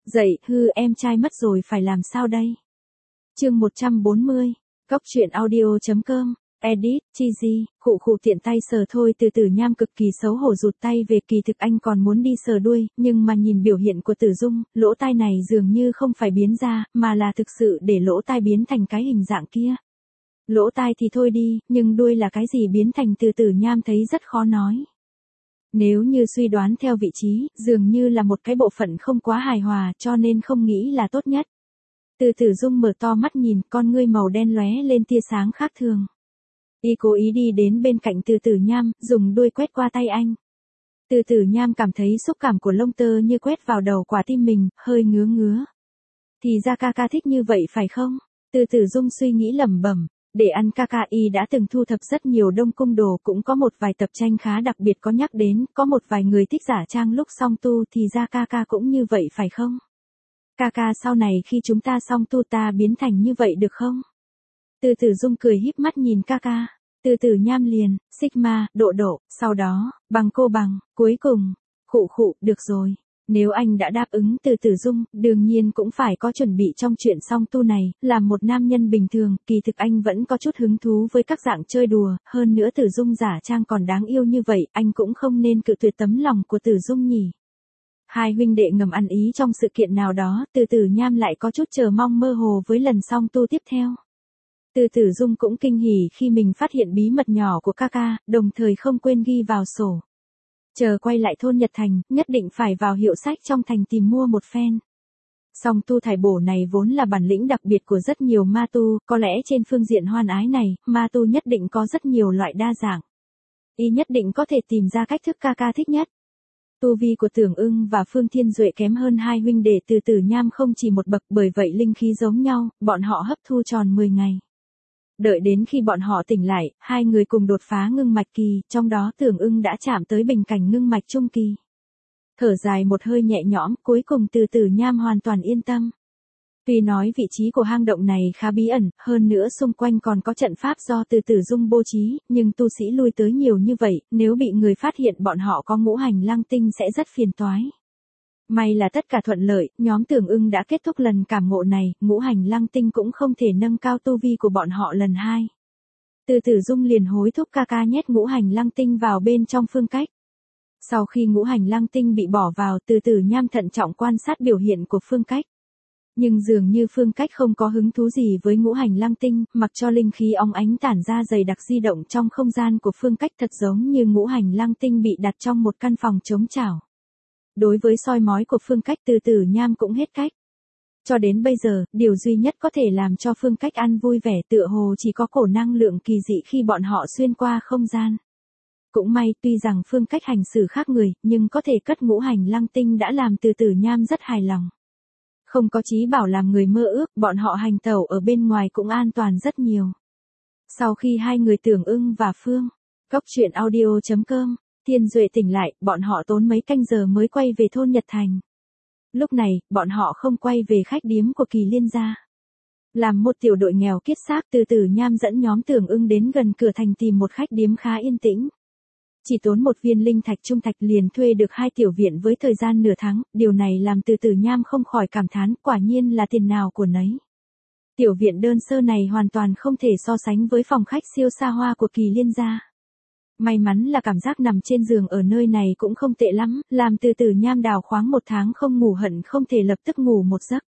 Dậy, em trai mất rồi phải làm sao đây? Chương 140, Góc truyện audio.com, edit, cheesy, khụ tiện tay sờ thôi. Từ Tử Nham cực kỳ xấu hổ rụt tay về, kỳ thực anh còn muốn đi sờ đuôi, nhưng mà nhìn biểu hiện của Tử Dung, lỗ tai này dường như không phải biến ra, mà là thực sự để lỗ tai biến thành cái hình dạng kia. Lỗ tai thì thôi đi, nhưng đuôi là cái gì biến thành? Từ Tử Nham thấy rất khó nói. Nếu như suy đoán theo vị trí, dường như là một cái bộ phận không quá hài hòa, cho nên không nghĩ là tốt nhất. Từ Tử Dung mở to mắt nhìn, con ngươi màu đen lóe lên tia sáng khác thường. Y cố ý đi đến bên cạnh Từ Tử Nham, dùng đuôi quét qua tay anh. Từ Tử Nham cảm thấy xúc cảm của lông tơ như quét vào đầu quả tim mình, hơi ngứa ngứa. Thì ra ca thích như vậy phải không? Từ Tử Dung suy nghĩ lẩm bẩm. Để ăn ca y đã từng thu thập rất nhiều đông cung đồ, cũng có một vài tập tranh khá đặc biệt có nhắc đến, có một vài người thích giả trang lúc song tu, thì ra ca cũng như vậy phải không? Ca sau này khi chúng ta song tu ta biến thành như vậy được không? Từ Tử Dung cười híp mắt nhìn ca. Từ Tử Nham liền, Sigma, độ, sau đó, bằng cô bằng, cuối cùng, khụ, được rồi. Nếu anh đã đáp ứng Từ Tử Dung, đương nhiên cũng phải có chuẩn bị trong chuyện song tu này, là một nam nhân bình thường, kỳ thực anh vẫn có chút hứng thú với các dạng chơi đùa, hơn nữa Tử Dung giả trang còn đáng yêu như vậy, anh cũng không nên cự tuyệt tấm lòng của Tử Dung nhỉ. Hai huynh đệ ngầm ăn ý trong sự kiện nào đó, Từ Tử Nham lại có chút chờ mong mơ hồ với lần song tu tiếp theo. Từ Tử Dung cũng kinh hỉ khi mình phát hiện bí mật nhỏ của ca, đồng thời không quên ghi vào sổ. Chờ quay lại thôn Nhật Thành, nhất định phải vào hiệu sách trong thành tìm mua một phen. Song tu thải bổ này vốn là bản lĩnh đặc biệt của rất nhiều ma tu, có lẽ trên phương diện hoan ái này, ma tu nhất định có rất nhiều loại đa dạng. Y nhất định có thể tìm ra cách thức ca thích nhất. Tu vi của Tưởng Ưng và Phương Thiên Duệ kém hơn hai huynh đệ Từ Tử Nham không chỉ một bậc, bởi vậy linh khí giống nhau, bọn họ hấp thu tròn 10 ngày. Đợi đến khi bọn họ tỉnh lại, hai người cùng đột phá ngưng mạch kỳ, trong đó Tưởng Ưng đã chạm tới bình cảnh ngưng mạch trung kỳ. Thở dài một hơi nhẹ nhõm, cuối cùng Từ Tử Nham hoàn toàn yên tâm. Tuy nói vị trí của hang động này khá bí ẩn, hơn nữa xung quanh còn có trận pháp do Từ Tử Dung bố trí, nhưng tu sĩ lui tới nhiều như vậy, nếu bị người phát hiện bọn họ có ngũ hành lăng tinh sẽ rất phiền toái. May là tất cả thuận lợi, nhóm Tưởng Ưng đã kết thúc lần cảm ngộ này, ngũ hành lăng tinh cũng không thể nâng cao tu vi của bọn họ lần hai. Từ Tử Dung liền hối thúc ca nhét ngũ hành lăng tinh vào bên trong phương cách. Sau khi ngũ hành lăng tinh bị bỏ vào, Từ Tử Nham thận trọng quan sát biểu hiện của phương cách. Nhưng dường như phương cách không có hứng thú gì với ngũ hành lăng tinh, mặc cho linh khí óng ánh tản ra dày đặc di động trong không gian của phương cách, thật giống như ngũ hành lăng tinh bị đặt trong một căn phòng trống trải. Đối với soi mói của phương cách, Từ Tử Nham cũng hết cách. Cho đến bây giờ, điều duy nhất có thể làm cho phương cách ăn vui vẻ tựa hồ chỉ có cổ năng lượng kỳ dị khi bọn họ xuyên qua không gian. Cũng may, tuy rằng phương cách hành xử khác người, nhưng có thể cất ngũ hành lăng tinh đã làm Từ Tử Nham rất hài lòng. Không có chí bảo làm người mơ ước, bọn họ hành tẩu ở bên ngoài cũng an toàn rất nhiều. Sau khi hai người Tưởng Ưng và Góc truyện audio.com, Thiên Duệ tỉnh lại, bọn họ tốn mấy canh giờ mới quay về thôn Nhật Thành. Lúc này, bọn họ không quay về khách điếm của Kỳ Liên gia. Làm một tiểu đội nghèo kiết xác, Từ Tử Nham dẫn nhóm Tưởng Ưng đến gần cửa thành tìm một khách điếm khá yên tĩnh. Chỉ tốn một viên linh thạch trung thạch liền thuê được 2 tiểu viện với thời gian nửa tháng, điều này làm Từ Tử Nham không khỏi cảm thán, quả nhiên là tiền nào của nấy. Tiểu viện đơn sơ này hoàn toàn không thể so sánh với phòng khách siêu xa hoa của Kỳ Liên gia. May mắn là cảm giác nằm trên giường ở nơi này cũng không tệ lắm, làm Từ Tử Nham đào khoáng 1 tháng không ngủ hận không thể lập tức ngủ một giấc.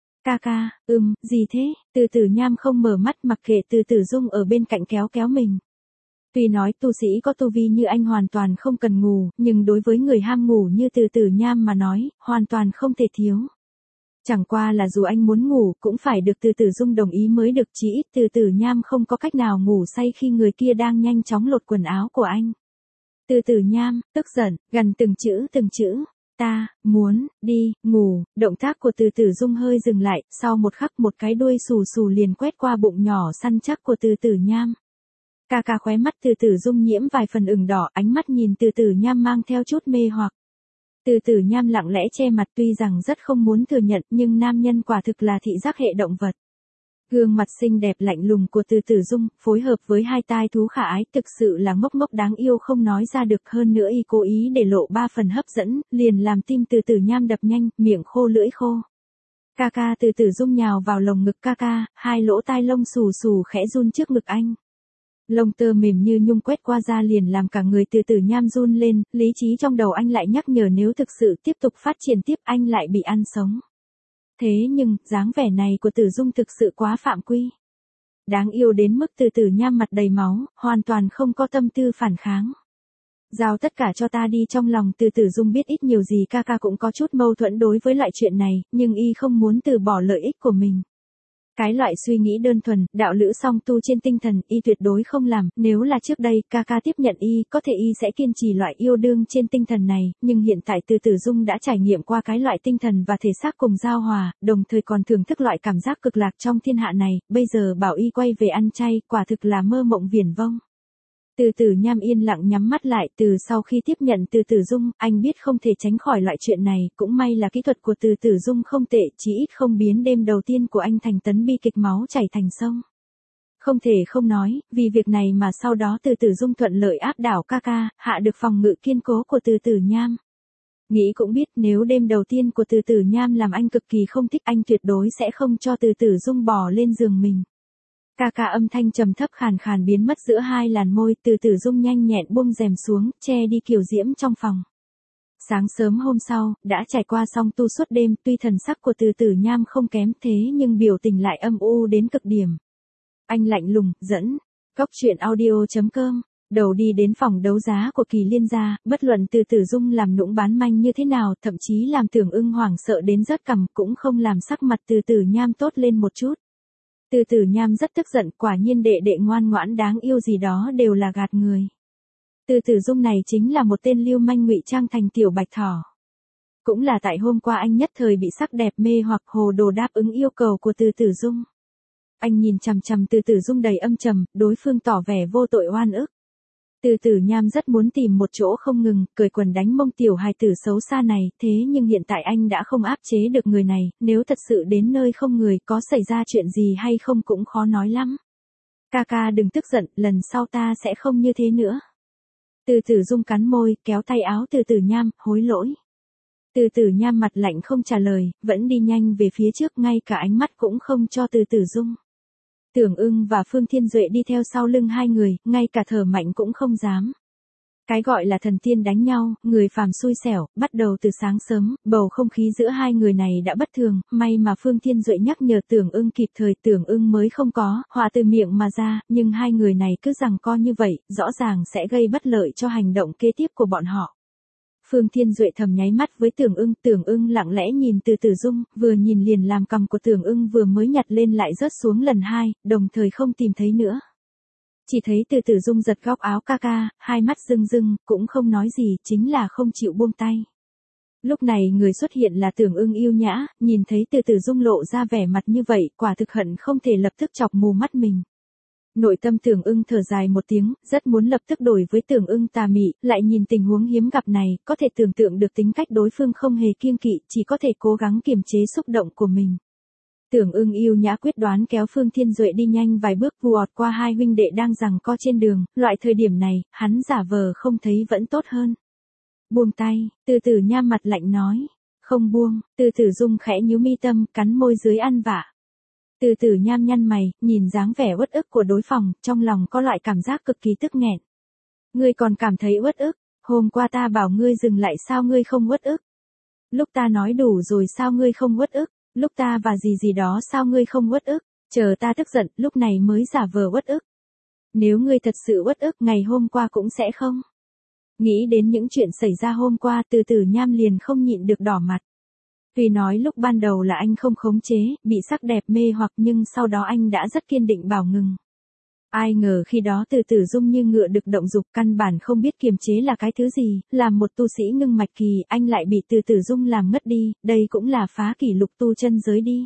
Ca, gì thế? Từ Tử Nham không mở mắt mặc kệ Từ Tử Dung ở bên cạnh kéo mình. Tuy nói tu sĩ có tu vi như anh hoàn toàn không cần ngủ, nhưng đối với người ham ngủ như Từ Tử Nham mà nói, hoàn toàn không thể thiếu. Chẳng qua là dù anh muốn ngủ, cũng phải được Từ Tử Dung đồng ý mới được, chỉ ít Từ Tử Nham không có cách nào ngủ say khi người kia đang nhanh chóng lột quần áo của anh. Từ Tử Nham, tức giận, gần từng chữ, ta, muốn, đi, ngủ, động tác của Từ Tử Dung hơi dừng lại, sau một khắc một cái đuôi xù liền quét qua bụng nhỏ săn chắc của Từ Tử Nham. Ca khóe mắt Từ Tử Dung nhiễm vài phần ửng đỏ, ánh mắt nhìn Từ Tử Nham mang theo chút mê hoặc. Từ Tử Nham lặng lẽ che mặt, tuy rằng rất không muốn thừa nhận, nhưng nam nhân quả thực là thị giác hệ động vật. Gương mặt xinh đẹp lạnh lùng của Từ Tử Dung, phối hợp với hai tai thú khả ái thực sự là ngốc ngốc đáng yêu không nói ra được, hơn nữa y cố ý để lộ ba phần hấp dẫn, liền làm tim Từ Tử Nham đập nhanh, miệng khô lưỡi khô. Ca ca. Từ Tử Dung nhào vào lồng ngực ca ca, hai lỗ tai lông xù xù khẽ run trước ngực anh. Lông tơ mềm như nhung quét qua da liền làm cả người Từ Tử Nham run lên, lý trí trong đầu anh lại nhắc nhở nếu thực sự tiếp tục phát triển tiếp anh lại bị ăn sống. Thế nhưng, dáng vẻ này của Tử Dung thực sự quá phạm quy. Đáng yêu đến mức Từ Tử Nham mặt đầy máu, hoàn toàn không có tâm tư phản kháng. Giao tất cả cho ta đi. Trong lòng Từ Tử Dung biết ít nhiều gì ca ca cũng có chút mâu thuẫn đối với loại chuyện này, nhưng y không muốn từ bỏ lợi ích của mình. Cái loại suy nghĩ đơn thuần, đạo lữ song tu trên tinh thần, y tuyệt đối không làm, nếu là trước đây, ca ca tiếp nhận y, có thể y sẽ kiên trì loại yêu đương trên tinh thần này, nhưng hiện tại Từ Tử Dung đã trải nghiệm qua cái loại tinh thần và thể xác cùng giao hòa, đồng thời còn thưởng thức loại cảm giác cực lạc trong thiên hạ này, bây giờ bảo y quay về ăn chay, quả thực là mơ mộng viển vông. Từ Tử Nham yên lặng nhắm mắt lại, từ sau khi tiếp nhận Từ Tử Dung, anh biết không thể tránh khỏi loại chuyện này, cũng may là kỹ thuật của Từ Tử Dung không tệ, chỉ ít không biến đêm đầu tiên của anh thành tấn bi kịch máu chảy thành sông. Không thể không nói, vì việc này mà sau đó Từ Tử Dung thuận lợi áp đảo ca ca, hạ được phòng ngự kiên cố của Từ Tử Nham. Nghĩ cũng biết nếu đêm đầu tiên của Từ Tử Nham làm anh cực kỳ không thích anh tuyệt đối sẽ không cho Từ Tử Dung bò lên giường mình. Ca ca âm thanh trầm thấp khàn khàn biến mất giữa hai làn môi, Từ Tử Dung nhanh nhẹn buông rèm xuống, che đi kiều diễm trong phòng. Sáng sớm hôm sau, đã trải qua xong tu suốt đêm, tuy thần sắc của Từ Tử Nham không kém thế nhưng biểu tình lại âm u đến cực điểm. Anh lạnh lùng, dẫn, Cốc Truyện Audio.com, đầu đi đến phòng đấu giá của Kỳ Liên gia, bất luận Từ Tử Dung làm nũng bán manh như thế nào, thậm chí làm Tưởng Ưng hoảng sợ đến rớt cằm cũng không làm sắc mặt Từ Tử Nham tốt lên một chút. Từ Tử Nham rất tức giận, quả nhiên đệ đệ ngoan ngoãn đáng yêu gì đó đều là gạt người. Từ Tử Dung này chính là một tên lưu manh ngụy trang thành tiểu bạch thỏ. Cũng là tại hôm qua anh nhất thời bị sắc đẹp mê hoặc hồ đồ đáp ứng yêu cầu của Từ Tử Dung. Anh nhìn chằm chằm Từ Tử Dung đầy âm trầm, đối phương tỏ vẻ vô tội oan ức. Từ Tử Nham rất muốn tìm một chỗ không ngừng, cởi quần đánh mông tiểu hài tử xấu xa này, thế nhưng hiện tại anh đã không áp chế được người này, nếu thật sự đến nơi không người có xảy ra chuyện gì hay không cũng khó nói lắm. Ca ca đừng tức giận, lần sau ta sẽ không như thế nữa. Từ Tử Dung cắn môi, kéo tay áo Từ Tử Nham, hối lỗi. Từ Tử Nham mặt lạnh không trả lời, vẫn đi nhanh về phía trước, ngay cả ánh mắt cũng không cho Từ Tử Dung. Tưởng Ưng và Phương Thiên Duệ đi theo sau lưng hai người, ngay cả thở mạnh cũng không dám. Cái gọi là thần tiên đánh nhau, người phàm xui xẻo, bắt đầu từ sáng sớm, bầu không khí giữa hai người này đã bất thường, may mà Phương Thiên Duệ nhắc nhở Tưởng Ưng kịp thời, Tưởng Ưng mới không có, họa từ miệng mà ra, nhưng hai người này cứ giằng co như vậy, rõ ràng sẽ gây bất lợi cho hành động kế tiếp của bọn họ. Phương Thiên Duệ thầm nháy mắt với Tưởng Ưng lặng lẽ nhìn Từ Tử Dung, vừa nhìn liền làm cằm của Tưởng Ưng vừa mới nhặt lên lại rớt xuống lần hai, đồng thời không tìm thấy nữa. Chỉ thấy Từ Tử Dung giật góc áo ca ca, hai mắt rưng rưng, cũng không nói gì, chính là không chịu buông tay. Lúc này người xuất hiện là Tưởng Ưng yêu nhã, nhìn thấy Từ Tử Dung lộ ra vẻ mặt như vậy, quả thực hận không thể lập tức chọc mù mắt mình. Nội tâm Tưởng Ưng thở dài một tiếng, rất muốn lập tức đổi với Tưởng Ưng tà mị, lại nhìn tình huống hiếm gặp này, có thể tưởng tượng được tính cách đối phương không hề kiêng kỵ, chỉ có thể cố gắng kiềm chế xúc động của mình. Tưởng Ưng yêu nhã quyết đoán kéo Phương Thiên Duệ đi nhanh vài bước vụt qua hai huynh đệ đang giằng co trên đường, loại thời điểm này, hắn giả vờ không thấy vẫn tốt hơn. Buông tay, Từ Tử Nham mặt lạnh nói, không buông, Từ Tử Dung khẽ nhíu mi tâm, cắn môi dưới ăn vạ. Từ Tử Nham nhăn mày, nhìn dáng vẻ uất ức của đối phòng, trong lòng có loại cảm giác cực kỳ tức nghẹn. Ngươi còn cảm thấy uất ức, hôm qua ta bảo ngươi dừng lại sao ngươi không uất ức? Lúc ta nói đủ rồi sao ngươi không uất ức? Lúc ta và gì đó sao ngươi không uất ức? Chờ ta tức giận, lúc này mới giả vờ uất ức. Nếu ngươi thật sự uất ức, ngày hôm qua cũng sẽ không. Nghĩ đến những chuyện xảy ra hôm qua, Từ Tử Nham liền không nhịn được đỏ mặt. Tuy nói lúc ban đầu là anh không khống chế, bị sắc đẹp mê hoặc nhưng sau đó anh đã rất kiên định bảo ngừng. Ai ngờ khi đó Từ Tử Dung như ngựa được động dục, căn bản không biết kiềm chế là cái thứ gì, làm một tu sĩ ngưng mạch kỳ, anh lại bị Từ Tử Dung làm ngất đi, đây cũng là phá kỷ lục tu chân giới đi.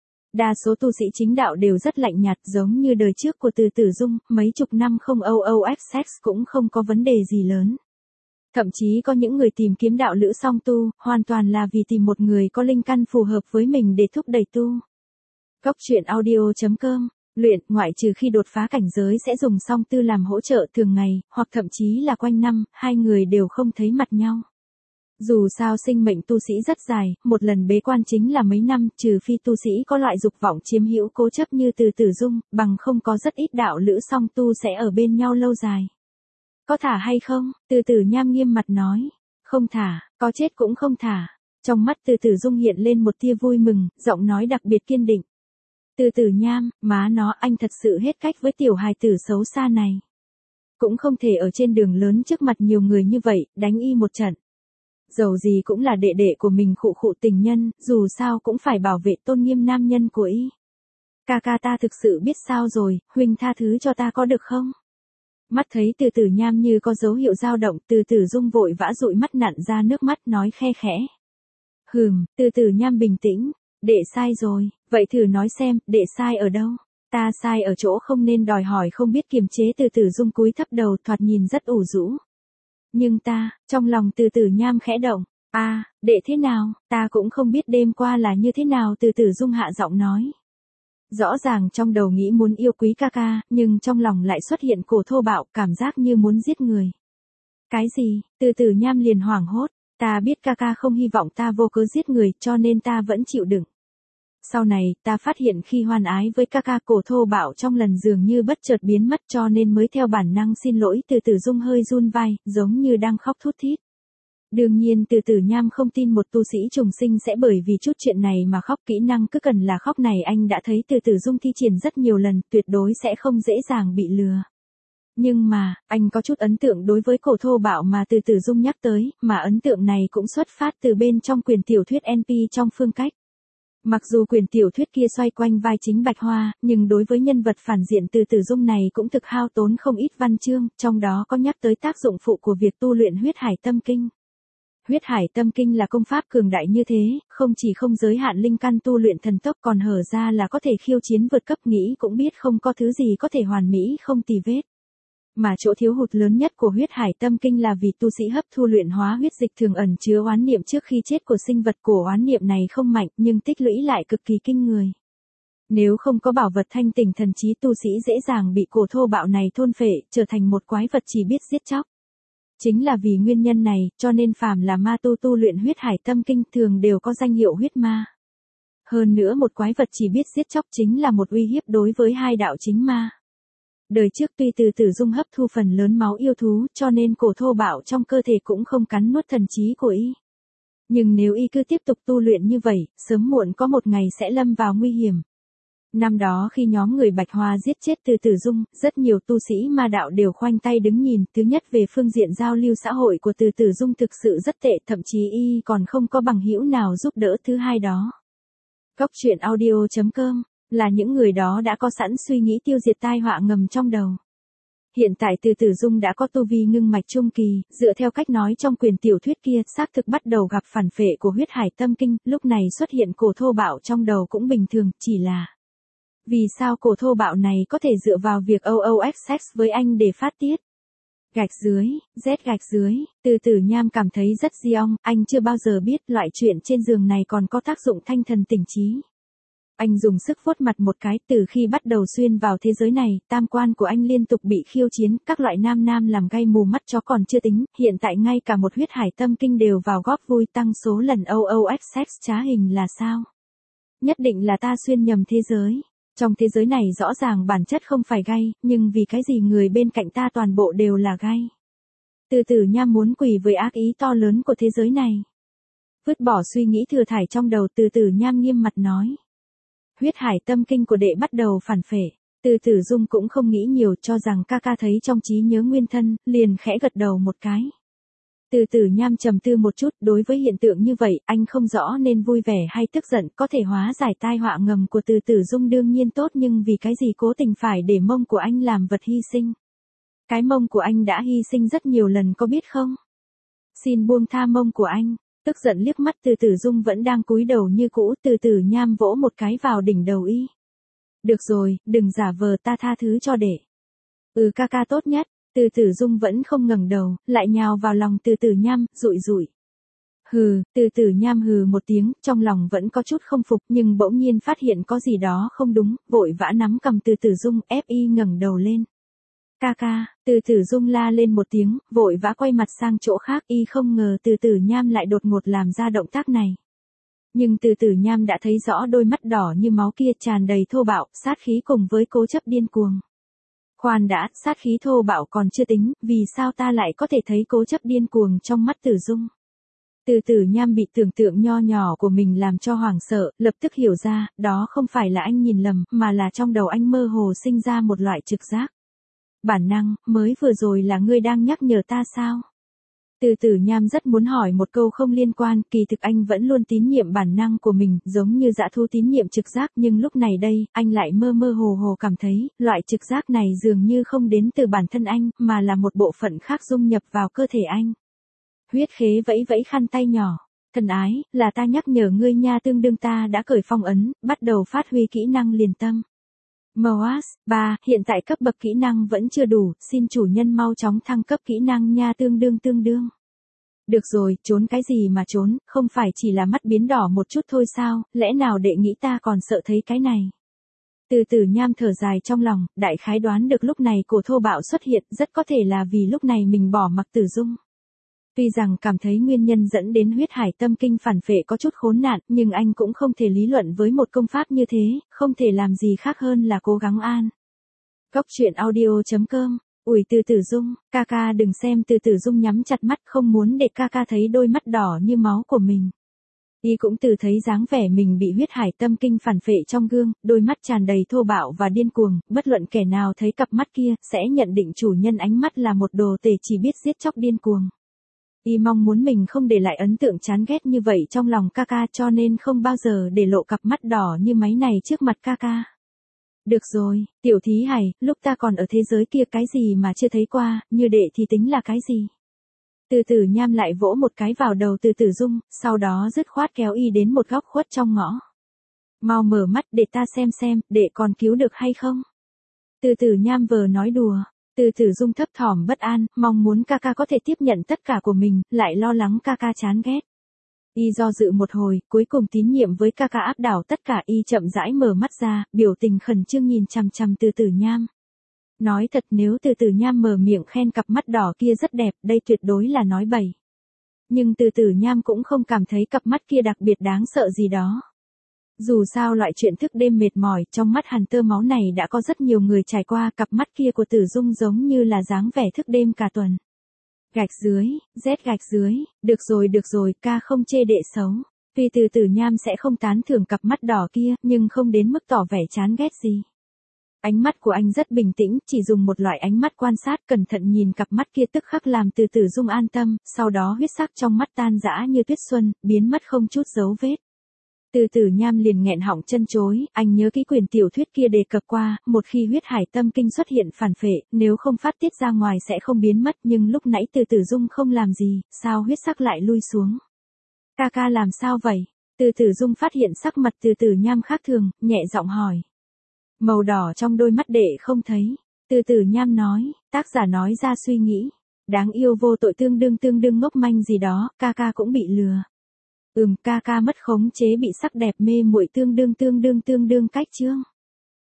Đa số tu sĩ chính đạo đều rất lạnh nhạt, giống như đời trước của Từ Tử Dung, mấy chục năm không OOF sex cũng không có vấn đề gì lớn. Thậm chí có những người tìm kiếm đạo lữ song tu, hoàn toàn là vì tìm một người có linh căn phù hợp với mình để thúc đẩy tu. Góc truyện audio.com. Luyện, ngoại trừ khi đột phá cảnh giới sẽ dùng song tư làm hỗ trợ thường ngày, hoặc thậm chí là quanh năm, hai người đều không thấy mặt nhau. Dù sao sinh mệnh tu sĩ rất dài, một lần bế quan chính là mấy năm, trừ phi tu sĩ có loại dục vọng chiếm hữu cố chấp như Từ Tử Dung, bằng không có rất ít đạo lữ song tu sẽ ở bên nhau lâu dài. Có thả hay không? Từ Tử Nham nghiêm mặt nói. Không thả, có chết cũng không thả. Trong mắt Từ Tử Dung hiện lên một tia vui mừng, giọng nói đặc biệt kiên định. Từ Tử Nham, má nó, anh thật sự hết cách với tiểu hài tử xấu xa này. Cũng không thể ở trên đường lớn trước mặt nhiều người như vậy, đánh y một trận. Dầu gì cũng là đệ đệ của mình, khụ khụ tình nhân, dù sao cũng phải bảo vệ tôn nghiêm nam nhân của y. Ca ca ta thực sự biết sao rồi, huynh tha thứ cho ta có được không? Mắt thấy Từ Tử Nham như có dấu hiệu dao động, Từ Tử Dung vội vã dụi mắt nặn ra nước mắt nói khe khẽ. Từ Tử Nham bình tĩnh, đệ sai rồi, vậy thử nói xem, đệ sai ở đâu? Ta sai ở chỗ không nên đòi hỏi không biết kiềm chế. Từ Tử Dung cúi thấp đầu thoạt nhìn rất ủ rũ. Nhưng ta, trong lòng Từ Tử Nham khẽ động, đệ thế nào, ta cũng không biết đêm qua là như thế nào. Từ Tử Dung hạ giọng nói. Rõ ràng trong đầu nghĩ muốn yêu quý ca ca, nhưng trong lòng lại xuất hiện cổ thô bạo, cảm giác như muốn giết người. Cái gì? Từ Tử Nham liền hoảng hốt. Ta biết ca ca không hy vọng ta vô cớ giết người, cho nên ta vẫn chịu đựng. Sau này, ta phát hiện khi hoan ái với ca ca, cổ thô bạo trong lần dường như bất chợt biến mất, cho nên mới theo bản năng xin lỗi. Từ Tử Dung hơi run vai, giống như đang khóc thút thít. Đương nhiên Từ Tử Nham không tin một tu sĩ trùng sinh sẽ bởi vì chút chuyện này mà khóc. Kỹ năng cứ cần là khóc này anh đã thấy Từ Tử Dung thi triển rất nhiều lần, tuyệt đối sẽ không dễ dàng bị lừa. Nhưng mà, anh có chút ấn tượng đối với cổ thô bạo mà Từ Tử Dung nhắc tới, mà ấn tượng này cũng xuất phát từ bên trong quyển tiểu thuyết NP trong phương cách. Mặc dù quyển tiểu thuyết kia xoay quanh vai chính Bạch Hoa, nhưng đối với nhân vật phản diện Từ Tử Dung này cũng thực hao tốn không ít văn chương, trong đó có nhắc tới tác dụng phụ của việc tu luyện huyết hải tâm kinh. Huyết hải tâm kinh là công pháp cường đại như thế, không chỉ không giới hạn linh căn tu luyện thần tốc còn hở ra là có thể khiêu chiến vượt cấp, nghĩ cũng biết không có thứ gì có thể hoàn mỹ không tì vết. Mà chỗ thiếu hụt lớn nhất của huyết hải tâm kinh là vì tu sĩ hấp thu luyện hóa huyết dịch thường ẩn chứa oán niệm trước khi chết của sinh vật. Của oán niệm này không mạnh nhưng tích lũy lại cực kỳ kinh người. Nếu không có bảo vật thanh tỉnh thần trí, tu sĩ dễ dàng bị cổ thô bạo này thôn phệ, trở thành một quái vật chỉ biết giết chóc. Chính là vì nguyên nhân này, cho nên phàm là ma tu luyện huyết hải tâm kinh thường đều có danh hiệu huyết ma. Hơn nữa một quái vật chỉ biết giết chóc chính là một uy hiếp đối với hai đạo chính ma. Đời trước tuy Từ Tử Dung hấp thu phần lớn máu yêu thú, cho nên cổ thô bạo trong cơ thể cũng không cắn nuốt thần trí của y. Nhưng nếu y cứ tiếp tục tu luyện như vậy, sớm muộn có một ngày sẽ lâm vào nguy hiểm. Năm đó khi nhóm người Bạch Hoa giết chết Từ Tử Dung, rất nhiều tu sĩ ma đạo đều khoanh tay đứng nhìn. Thứ nhất, về phương diện giao lưu xã hội của Từ Tử Dung thực sự rất tệ, thậm chí y còn không có bằng hữu nào giúp đỡ. Thứ hai đó, Góc truyện audio.com, là những người đó đã có sẵn suy nghĩ tiêu diệt tai họa ngầm trong đầu. Hiện tại Từ Tử Dung đã có tu vi ngưng mạch trung kỳ, dựa theo cách nói trong quyển tiểu thuyết kia, xác thực bắt đầu gặp phản phệ của huyết hải tâm kinh, lúc này xuất hiện cổ thô bạo trong đầu cũng bình thường, chỉ là vì sao cổ thô bạo này có thể dựa vào việc OOF sex với anh để phát tiết. Gạch dưới, gạch dưới, Từ Tử Nham cảm thấy rất diong, anh chưa bao giờ biết loại chuyện trên giường này còn có tác dụng thanh thần tỉnh trí. Anh dùng sức vuốt mặt một cái, từ khi bắt đầu xuyên vào thế giới này, tam quan của anh liên tục bị khiêu chiến, các loại nam làm gay mù mắt chó còn chưa tính, hiện tại ngay cả một huyết hải tâm kinh đều vào góp vui, tăng số lần OOF sex trá hình là sao? Nhất định là ta xuyên nhầm thế giới. Trong thế giới này rõ ràng bản chất không phải gay, nhưng vì cái gì người bên cạnh ta toàn bộ đều là gay? Từ Tử Nham muốn quỳ với ác ý to lớn của thế giới này. Vứt bỏ suy nghĩ thừa thải trong đầu, Từ Tử Nham nghiêm mặt nói. Huyết hải tâm kinh của đệ bắt đầu phản phệ. Từ Tử Dung cũng không nghĩ nhiều, cho rằng ca ca thấy trong trí nhớ nguyên thân, liền khẽ gật đầu một cái. Từ Tử Nham trầm tư một chút, đối với hiện tượng như vậy, anh không rõ nên vui vẻ hay tức giận, có thể hóa giải tai họa ngầm của Từ Tử Dung đương nhiên tốt, nhưng vì cái gì cố tình phải để mông của anh làm vật hy sinh? Cái mông của anh đã hy sinh rất nhiều lần có biết không? Xin buông tha mông của anh. Tức giận liếc mắt Từ Tử Dung vẫn đang cúi đầu như cũ, Từ Tử Nham vỗ một cái vào đỉnh đầu y. Được rồi, đừng giả vờ, ta tha thứ cho đệ. Ca ca tốt nhất. Từ Tử Dung vẫn không ngẩng đầu, lại nhào vào lòng Từ Tử Nham, dụi. Hừ, từ tử nham hừ một tiếng, trong lòng vẫn có chút không phục nhưng bỗng nhiên phát hiện có gì đó không đúng, vội vã nắm cầm từ tử dung ép y ngẩng đầu lên. Ca ca, từ tử dung la lên một tiếng, vội vã quay mặt sang chỗ khác y không ngờ từ tử nham lại đột ngột làm ra động tác này. Nhưng từ tử nham đã thấy rõ đôi mắt đỏ như máu kia tràn đầy thô bạo, sát khí cùng với cố chấp điên cuồng. Khoan đã, sát khí thô bạo còn chưa tính, vì sao ta lại có thể thấy cố chấp điên cuồng trong mắt tử dung. Từ tử nham bị tưởng tượng nho nhỏ của mình làm cho hoảng sợ, lập tức hiểu ra, đó không phải là anh nhìn lầm, mà là trong đầu anh mơ hồ sinh ra một loại trực giác. Bản năng, mới vừa rồi là ngươi đang nhắc nhở ta sao? Từ tử nham rất muốn hỏi một câu không liên quan, kỳ thực anh vẫn luôn tín nhiệm bản năng của mình, giống như dã thú tín nhiệm trực giác, nhưng lúc này đây, anh lại mơ mơ hồ hồ cảm thấy, loại trực giác này dường như không đến từ bản thân anh, mà là một bộ phận khác dung nhập vào cơ thể anh. Huyết khế vẫy vẫy khăn tay nhỏ. Thân ái, là ta nhắc nhở ngươi nha, tương đương ta đã cởi phong ấn, bắt đầu phát huy kỹ năng liền tâm. Moas, 3, hiện tại cấp bậc kỹ năng vẫn chưa đủ, xin chủ nhân mau chóng thăng cấp kỹ năng nha, tương đương. Được rồi, trốn cái gì mà trốn, không phải chỉ là mắt biến đỏ một chút thôi sao, lẽ nào đệ nghĩ ta còn sợ thấy cái này. Từ tử nham thở dài trong lòng, đại khái đoán được lúc này cổ thô bạo xuất hiện, rất có thể là vì lúc này mình bỏ mặc tử dung. Tuy rằng cảm thấy nguyên nhân dẫn đến huyết hải tâm kinh phản phệ có chút khốn nạn, nhưng anh cũng không thể lý luận với một công pháp như thế, không thể làm gì khác hơn là cố gắng an. Góc truyện audio.com. Ủi từ tử dung, ca ca đừng xem, từ tử dung nhắm chặt mắt không muốn để ca ca thấy đôi mắt đỏ như máu của mình. Y cũng từ thấy dáng vẻ mình bị huyết hải tâm kinh phản phệ trong gương, đôi mắt tràn đầy thô bạo và điên cuồng, bất luận kẻ nào thấy cặp mắt kia, sẽ nhận định chủ nhân ánh mắt là một đồ tể chỉ biết giết chóc điên cuồng. Y mong muốn mình không để lại ấn tượng chán ghét như vậy trong lòng ca ca, cho nên không bao giờ để lộ cặp mắt đỏ như máy này trước mặt ca ca. Được rồi, tiểu thí hải, lúc ta còn ở thế giới kia cái gì mà chưa thấy qua, như đệ thì tính là cái gì? Từ tử nham lại vỗ một cái vào đầu từ tử dung, sau đó dứt khoát kéo y đến một góc khuất trong ngõ. Mau mở mắt để ta xem, đệ còn cứu được hay không? Từ tử nham vờ nói đùa. Từ tử dung thấp thỏm bất an, mong muốn ca ca có thể tiếp nhận tất cả của mình, lại lo lắng ca ca chán ghét. Y do dự một hồi, cuối cùng tín nhiệm với ca ca áp đảo tất cả, y chậm rãi mở mắt ra, biểu tình khẩn trương nhìn chằm chằm từ tử nham. Nói thật, nếu từ tử nham mở miệng khen cặp mắt đỏ kia rất đẹp, đây tuyệt đối là nói bậy. Nhưng từ tử nham cũng không cảm thấy cặp mắt kia đặc biệt đáng sợ gì đó. Dù sao loại chuyện thức đêm mệt mỏi, trong mắt hàn tơ máu này đã có rất nhiều người trải qua, cặp mắt kia của tử dung giống như là dáng vẻ thức đêm cả tuần. Gạch dưới, gạch dưới, được rồi, ca không chê đệ xấu. Tuy từ tử nham sẽ không tán thưởng cặp mắt đỏ kia, nhưng không đến mức tỏ vẻ chán ghét gì. Ánh mắt của anh rất bình tĩnh, chỉ dùng một loại ánh mắt quan sát cẩn thận nhìn cặp mắt kia tức khắc làm từ tử dung an tâm, sau đó huyết sắc trong mắt tan rã như tuyết xuân, biến mất không chút dấu vết. Từ tử nham liền nghẹn họng chân chối, anh nhớ kỹ quyển tiểu thuyết kia đề cập qua, một khi huyết hải tâm kinh xuất hiện phản phệ, nếu không phát tiết ra ngoài sẽ không biến mất, nhưng lúc nãy từ tử dung không làm gì, sao huyết sắc lại lui xuống? Ca ca làm sao vậy? Từ tử dung phát hiện sắc mặt từ tử nham khác thường, nhẹ giọng hỏi. Màu đỏ trong đôi mắt đệ không thấy. Từ tử nham nói, tác giả nói ra suy nghĩ. Đáng yêu vô tội tương đương ngốc manh gì đó, ca ca cũng bị lừa. Ca ca mất khống chế bị sắc đẹp mê muội tương đương cách chương.